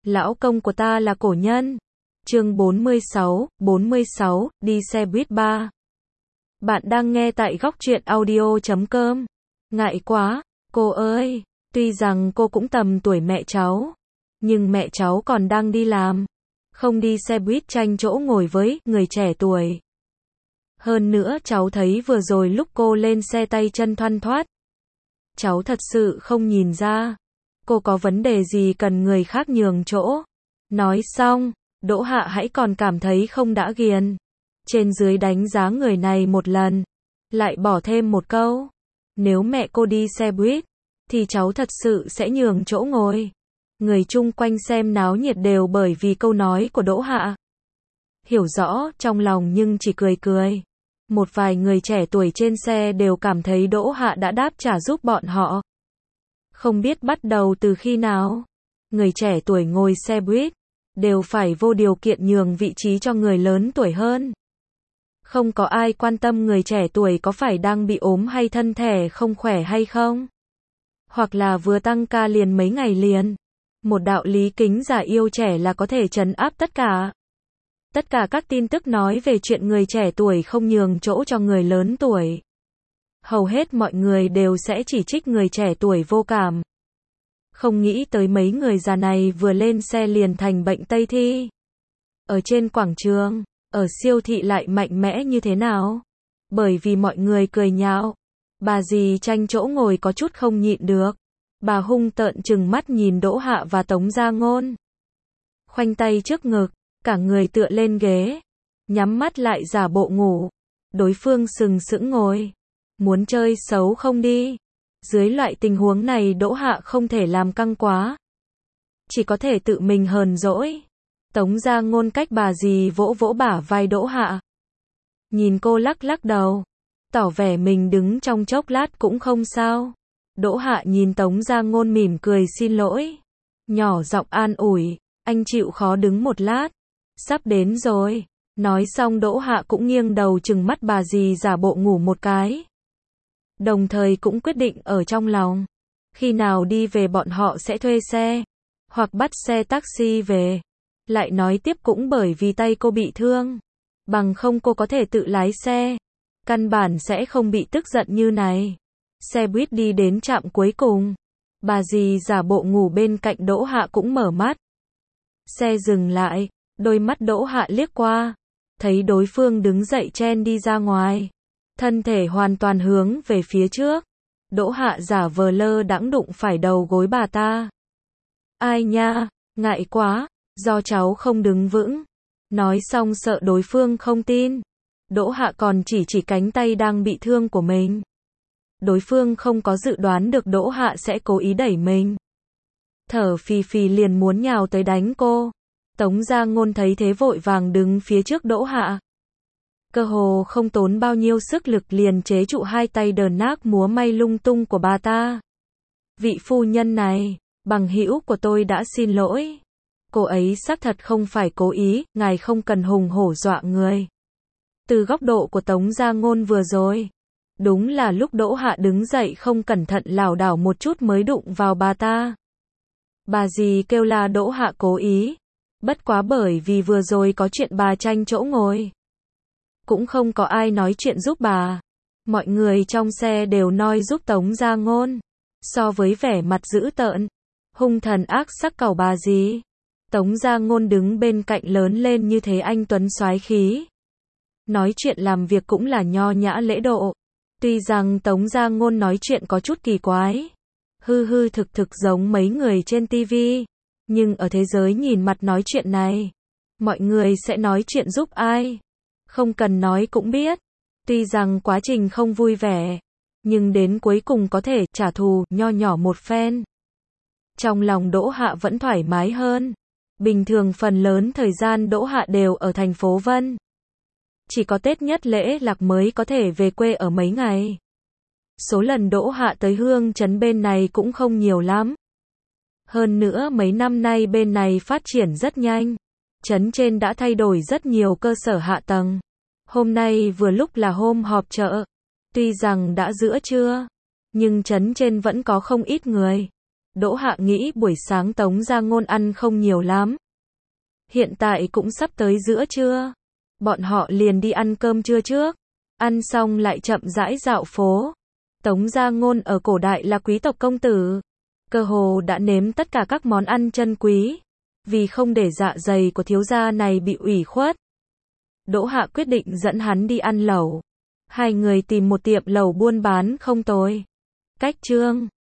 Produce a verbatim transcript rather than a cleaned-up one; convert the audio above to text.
Lão công của ta là cổ nhân. Chương bốn mươi sáu, bốn mươi sáu, đi xe buýt ba. Bạn đang nghe tại góc truyện audio chấm com. Ngại quá, cô ơi. Tuy rằng cô cũng tầm tuổi mẹ cháu, nhưng mẹ cháu còn đang đi làm. Không đi xe buýt tranh chỗ ngồi với người trẻ tuổi. Hơn nữa cháu thấy vừa rồi lúc cô lên xe tay chân thoăn thoắt. Cháu thật sự không nhìn ra cô có vấn đề gì cần người khác nhường chỗ. Nói xong, Đỗ Hạ hãy còn cảm thấy không đã ghiền. Trên dưới đánh giá người này một lần. Lại bỏ thêm một câu. Nếu mẹ cô đi xe buýt, thì cháu thật sự sẽ nhường chỗ ngồi. Người chung quanh xem náo nhiệt đều bởi vì câu nói của Đỗ Hạ. Hiểu rõ trong lòng nhưng chỉ cười cười. Một vài người trẻ tuổi trên xe đều cảm thấy Đỗ Hạ đã đáp trả giúp bọn họ. Không biết bắt đầu từ khi nào, người trẻ tuổi ngồi xe buýt đều phải vô điều kiện nhường vị trí cho người lớn tuổi hơn. Không có ai quan tâm người trẻ tuổi có phải đang bị ốm hay thân thể không khỏe hay không. Hoặc là vừa tăng ca liền mấy ngày liền. Một đạo lý kính già yêu trẻ là có thể trấn áp tất cả. Tất cả các tin tức nói về chuyện người trẻ tuổi không nhường chỗ cho người lớn tuổi. Hầu hết mọi người đều sẽ chỉ trích người trẻ tuổi vô cảm. Không nghĩ tới mấy người già này vừa lên xe liền thành bệnh Tây thi. Ở trên quảng trường, ở siêu thị lại mạnh mẽ như thế nào? Bởi vì mọi người cười nhạo. Bà dì tranh chỗ ngồi có chút không nhịn được. Bà hung tợn trừng mắt nhìn Đỗ Hạ và Tống Gia Ngôn. Khoanh tay trước ngực, cả người tựa lên ghế, nhắm mắt lại giả bộ ngủ. Đối phương sừng sững ngồi. Muốn chơi xấu không đi. Dưới loại tình huống này Đỗ Hạ không thể làm căng quá. Chỉ có thể tự mình hờn dỗi. Tống Gia Ngôn cách bà dì vỗ vỗ bả vai Đỗ Hạ. Nhìn cô lắc lắc đầu. Tỏ vẻ mình đứng trong chốc lát cũng không sao. Đỗ Hạ nhìn Tống Gia Ngôn mỉm cười xin lỗi. Nhỏ giọng an ủi. Anh chịu khó đứng một lát. Sắp đến rồi. Nói xong Đỗ Hạ cũng nghiêng đầu trừng mắt bà dì giả bộ ngủ một cái. Đồng thời cũng quyết định ở trong lòng. Khi nào đi về bọn họ sẽ thuê xe. Hoặc bắt xe taxi về. Lại nói tiếp cũng bởi vì tay cô bị thương. Bằng không cô có thể tự lái xe. Căn bản sẽ không bị tức giận như này. Xe buýt đi đến trạm cuối cùng. Bà dì giả bộ ngủ bên cạnh Đỗ Hạ cũng mở mắt. Xe dừng lại. Đôi mắt Đỗ Hạ liếc qua. Thấy đối phương đứng dậy chen đi ra ngoài. Thân thể hoàn toàn hướng về phía trước. Đỗ Hạ giả vờ lơ đãng đụng phải đầu gối bà ta. Ai nha, ngại quá, do cháu không đứng vững. Nói xong sợ đối phương không tin. Đỗ Hạ còn chỉ chỉ cánh tay đang bị thương của mình. Đối phương không có dự đoán được Đỗ Hạ sẽ cố ý đẩy mình. Thở phì phì liền muốn nhào tới đánh cô. Tống Gia Ngôn thấy thế vội vàng đứng phía trước Đỗ Hạ. Cơ hồ không tốn bao nhiêu sức lực liền chế trụ hai tay đờn nác múa may lung tung của bà ta. Vị phu nhân này, bằng hữu của tôi đã xin lỗi. Cô ấy xác thật không phải cố ý, ngài không cần hùng hổ dọa người. Từ góc độ của Tống Gia Ngôn vừa rồi, đúng là lúc Đỗ Hạ đứng dậy không cẩn thận lảo đảo một chút mới đụng vào bà ta. Bà dì kêu là Đỗ Hạ cố ý. Bất quá bởi vì vừa rồi có chuyện bà tranh chỗ ngồi. Cũng không có ai nói chuyện giúp bà. Mọi người trong xe đều noi giúp Tống Gia Ngôn. So với vẻ mặt dữ tợn, hung thần ác sắc cẩu bà dì, Tống Gia Ngôn đứng bên cạnh lớn lên như thế anh tuấn soái khí. Nói chuyện làm việc cũng là nho nhã lễ độ. Tuy rằng Tống Gia Ngôn nói chuyện có chút kỳ quái. Hư hư thực thực giống mấy người trên tivi. Nhưng ở thế giới nhìn mặt nói chuyện này, mọi người sẽ nói chuyện giúp ai? Không cần nói cũng biết. Tuy rằng quá trình không vui vẻ, nhưng đến cuối cùng có thể trả thù nho nhỏ một phen. Trong lòng Đỗ Hạ vẫn thoải mái hơn. Bình thường phần lớn thời gian Đỗ Hạ đều ở thành phố Vân. Chỉ có Tết nhất lễ Lạc mới có thể về quê ở mấy ngày. Số lần Đỗ Hạ tới Hương Trấn bên này cũng không nhiều lắm. Hơn nữa mấy năm nay bên này phát triển rất nhanh. Trấn trên đã thay đổi rất nhiều cơ sở hạ tầng. Hôm nay vừa lúc là hôm họp chợ. Tuy rằng đã giữa trưa, nhưng trấn trên vẫn có không ít người. Đỗ Hạ nghĩ buổi sáng Tống Gia Ngôn ăn không nhiều lắm. Hiện tại cũng sắp tới giữa trưa. Bọn họ liền đi ăn cơm trưa trước. Ăn xong lại chậm rãi dạo phố. Tống Gia Ngôn ở cổ đại là quý tộc công tử. Cơ hồ đã nếm tất cả các món ăn chân quý. Vì không để dạ dày của thiếu gia này bị ủy khuất, Đỗ Hạ quyết định dẫn hắn đi ăn lẩu. Hai người tìm một tiệm lẩu buôn bán không tồi. Cách Trương